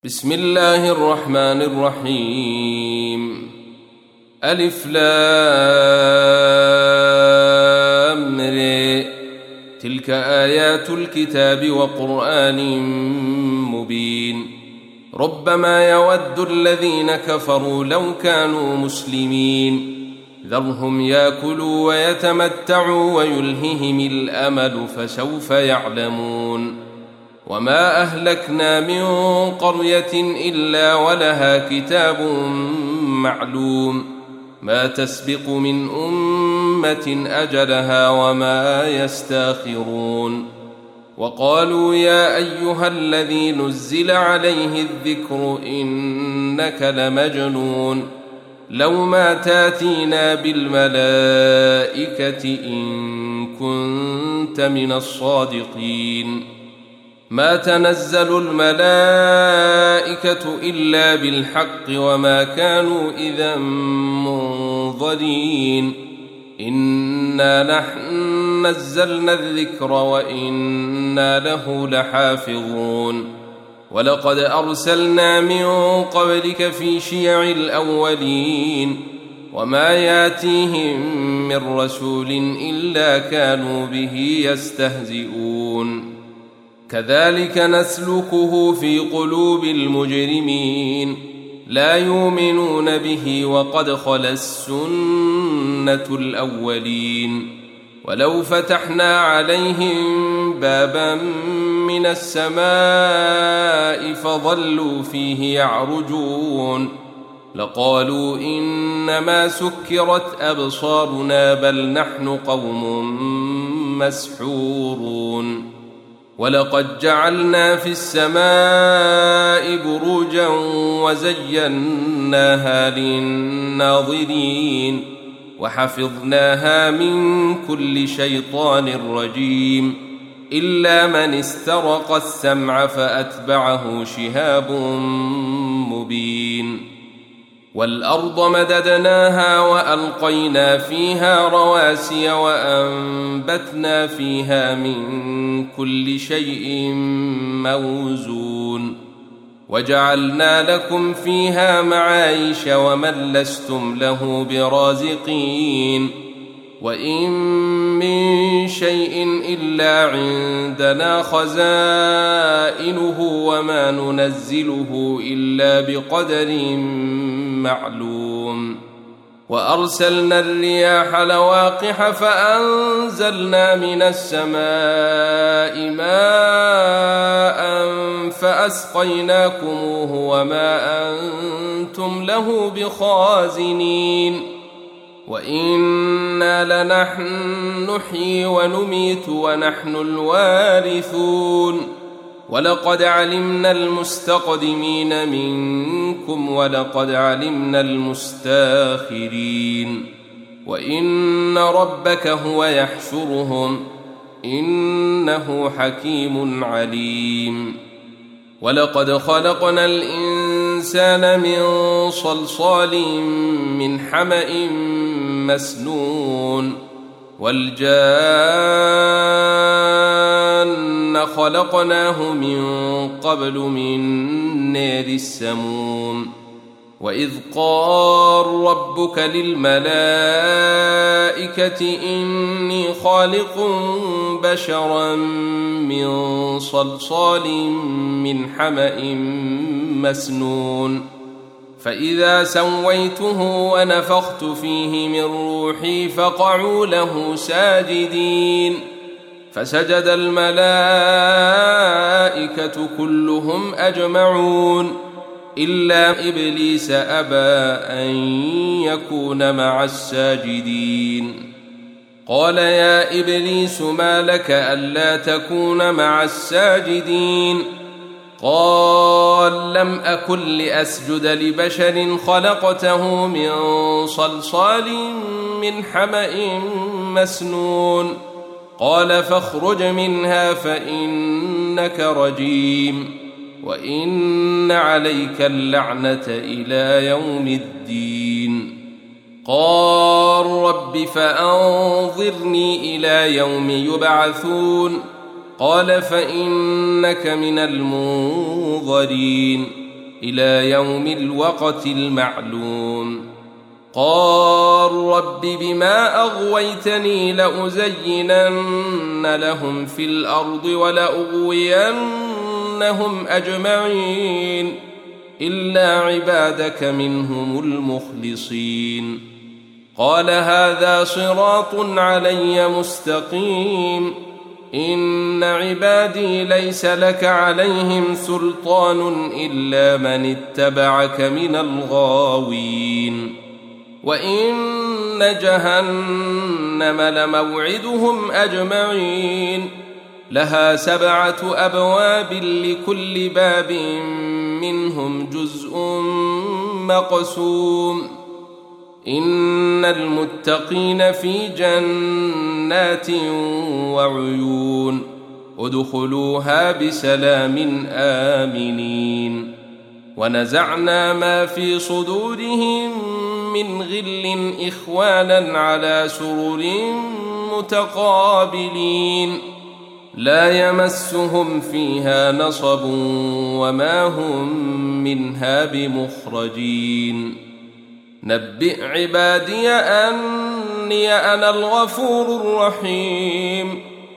بسم الله الرحمن الرحيم. ألف لام ر. تلك آيات الكتاب وقرآن مبين. ربما يود الذين كفروا لو كانوا مسلمين. ذرهم يأكلوا ويتمتعوا ويلههم الأمل فسوف يعلمون. وما أهلكنا من قرية إلا ولها كتاب معلوم ما تسبق من أمة أجلها وما يستاخرون. وقالوا يا أيها الذي نزل عليه الذكر إنك لمجنون لو ما تاتينا بالملائكة إن كنت من الصادقين. ما تنزل الملائكة إلا بالحق وما كانوا إذا منظرين. إنا نحن نزلنا الذكر وإنا له لحافظون. ولقد أرسلنا من قبلك في شيع الأولين وما ياتيهم من رسول إلا كانوا به يستهزئون. كذلك نسلكه في قلوب المجرمين لا يؤمنون به وقد خلت السنة الأولين. ولو فتحنا عليهم بابا من السماء فظلوا فيه يعرجون لقالوا إنما سكرت أبصارنا بل نحن قوم مسحورون. ولقد جعلنا في السماء بروجا وزيناها للناظرين وحفظناها من كل شيطان رجيم إلا من استرق السمع فأتبعه شهاب مبين. والأرض مددناها وألقينا فيها رواسي وأنبتنا فيها من كل شيء موزون وجعلنا لكم فيها معايش ومن لستم له برازقين. وإن من شيء إلا عندنا خزائنه وما ننزله إلا بقدر معلوم. وأرسلنا الرياح لواقح فأنزلنا من السماء ماء فأسقيناكموه وما أنتم له بخازنين. وإنا لنحن نحيي ونميت ونحن الوارثون. ولقد علمنا المستقدمين منكم ولقد علمنا المستاخرين. وإن ربك هو يحشرهم إنه حكيم عليم. ولقد خلقنا الإنسان من صلصال من حمأ مسنون والجان خلقناه من قبل من نار السموم. وإذ قال ربك للملائكة إني خالق بشرا من صلصال من حمأ مسنون فإذا سويته ونفخت فيه من روحي فقعوا له ساجدين. فسجد الملائكة كلهم أجمعون إلا إبليس أبى أن يكون مع الساجدين. قال يا إبليس ما لك ألا تكون مع الساجدين؟ قال لم أكن لأسجد لبشر خلقته من صلصال من حمأ مسنون. قال فاخرج منها فإنك رجيم وإن عليك اللعنة إلى يوم الدين. قال رب فأنظرني إلى يوم يبعثون. قال فإنك من المنظرين إلى يوم الوقت المعلوم. قال رب بما أغويتني لأزينن لهم في الأرض ولأغوينهم أجمعين إلا عبادك منهم المخلصين. قال هذا صراط علي مستقيم إن عبادي ليس لك عليهم سلطان إلا من اتبعك من الغاوين. وإن جهنم لموعدهم أجمعين لها 7 أبواب لكل باب منهم جزء مقسوم. إن المتقين في جنات وعيون ادخلوها بسلام آمنين. ونزعنا ما في صدورهم من غل إخوانا على سرر متقابلين لا يمسهم فيها نصب وما هم منها بمخرجين. نبئ عبادي أني أنا الغفور الرحيم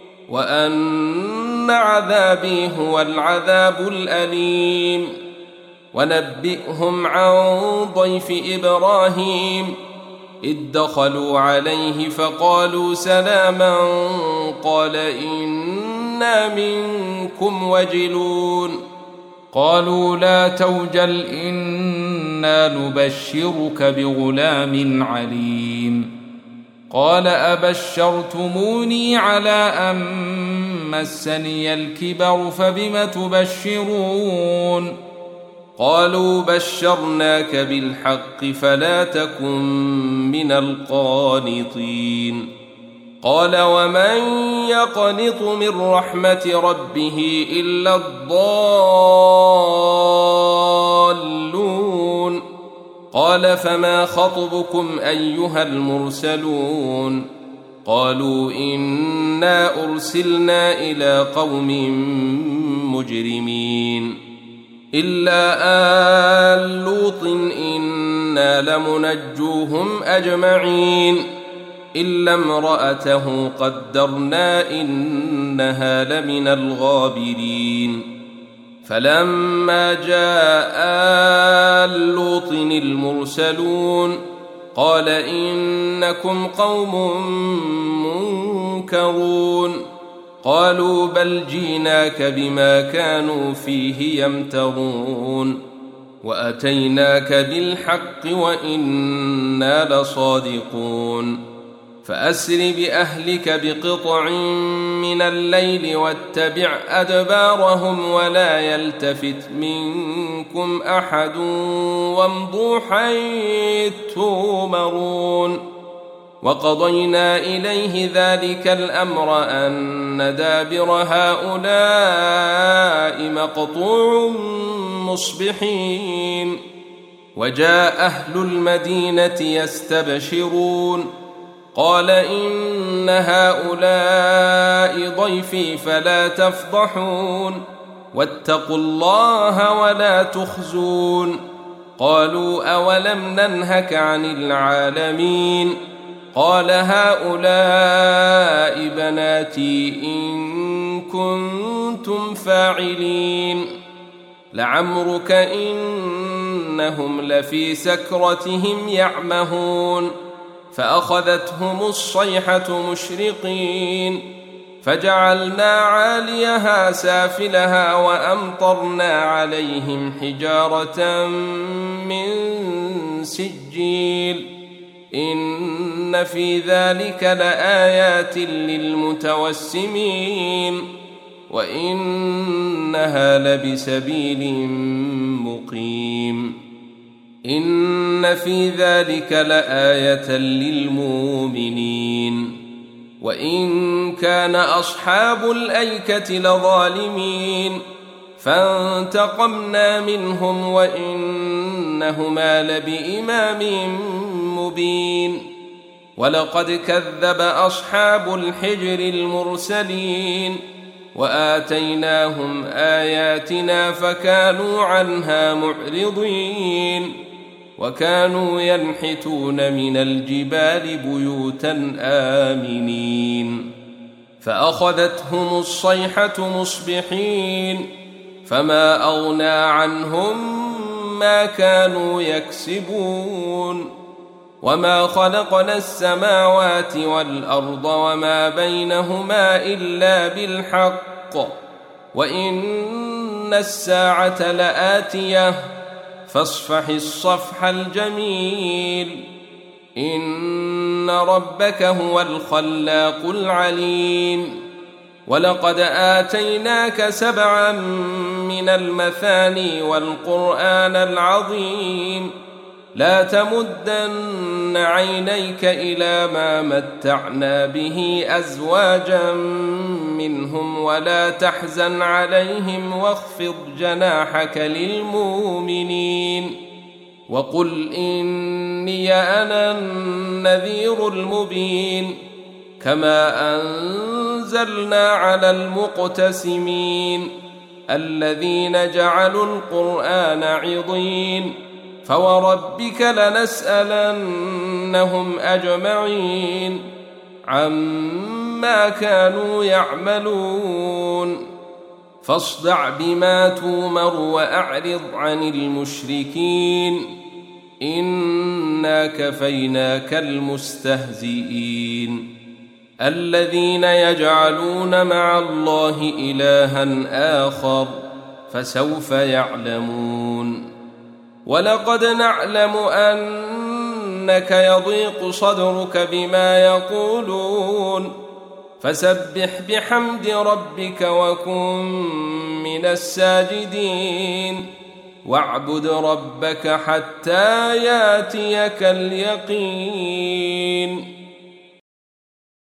وأن عذابي هو العذاب الأليم. ونبئهم عن ضيف إبراهيم إذ دخلوا عليه فقالوا سلاما قال إنا منكم وجلون قالوا لا توجل إنا نبشرك بغلام عليم. قال أبشرتموني على أن مسني الكبر فبم تبشرون قالوا بشرناك بالحق فلا تكن من القانطين. قال ومن يقنط من رحمة ربه إلا الضالون. قال فما خطبكم أيها المرسلون قالوا إنا أرسلنا إلى قوم مجرمين إلا آل لوط إنا لمنجوهم أجمعين إلا امرأته قدرنا إنها لمن الغابرين. فلما جاء آل لوط المرسلون قال إنكم قوم منكرون قالوا بل جيناك بما كانوا فيه يمترون وأتيناك بالحق وإنا لصادقون. فأسر بأهلك بقطع من الليل واتبع أدبارهم ولا يلتفت منكم أحد وامضوا حيث تؤمرون. وقضينا إليه ذلك الأمر أن دابر هؤلاء مقطوع مصبحين. وجاء أهل المدينة يستبشرون قال إن هؤلاء ضيفي فلا تفضحون واتقوا الله ولا تخزون. قالوا أولم ننهك عن العالمين قال هؤلاء بناتي إن كنتم فاعلين. لعمرك إنهم لفي سكرتهم يعمهون فأخذتهم الصيحة مشرقين فجعلنا عاليها سافلها وأمطرنا عليهم حجارة من سجيل إن في ذلك لآيات للمتوسمين وإنها لبسبيل مقيم. إن في ذلك لآية للمؤمنين. وإن كان أصحاب الأيكة لظالمين فانتقمنا منهم وإنهما لبإمام مبين. ولقد كذب أصحاب الحجر المرسلين وآتيناهم آياتنا فكانوا عنها معرضين وكانوا ينحتون من الجبال بيوتا آمنين فأخذتهم الصيحة مصبحين فما أغنى عنهم ما كانوا يكسبون وما خلقنا السماوات والأرض وما بينهما إلا بالحق وإن الساعة لآتية فاصفح الصفح الجميل إن ربك هو الخلاق العليم ولقد آتيناك 7 من المثاني والقرآن العظيم لا تمدن عينيك إلى ما متعنا به أزواجا منهم ولا تحزن عليهم واخفض جناحك للمؤمنين وقل إني أنا النذير المبين كما أنزلنا على المقتسمين الذين جعلوا القرآن عضين فوربك لنسألنهم أجمعين عما كانوا يعملون فاصدع بما تومر وأعرض عن المشركين إنا كفيناك المستهزئين الذين يجعلون مع الله إلها آخر فسوف يعلمون ولقد نعلم أنك يضيق صدرك بما يقولون فسبح بحمد ربك وكن من الساجدين واعبد ربك حتى ياتيك اليقين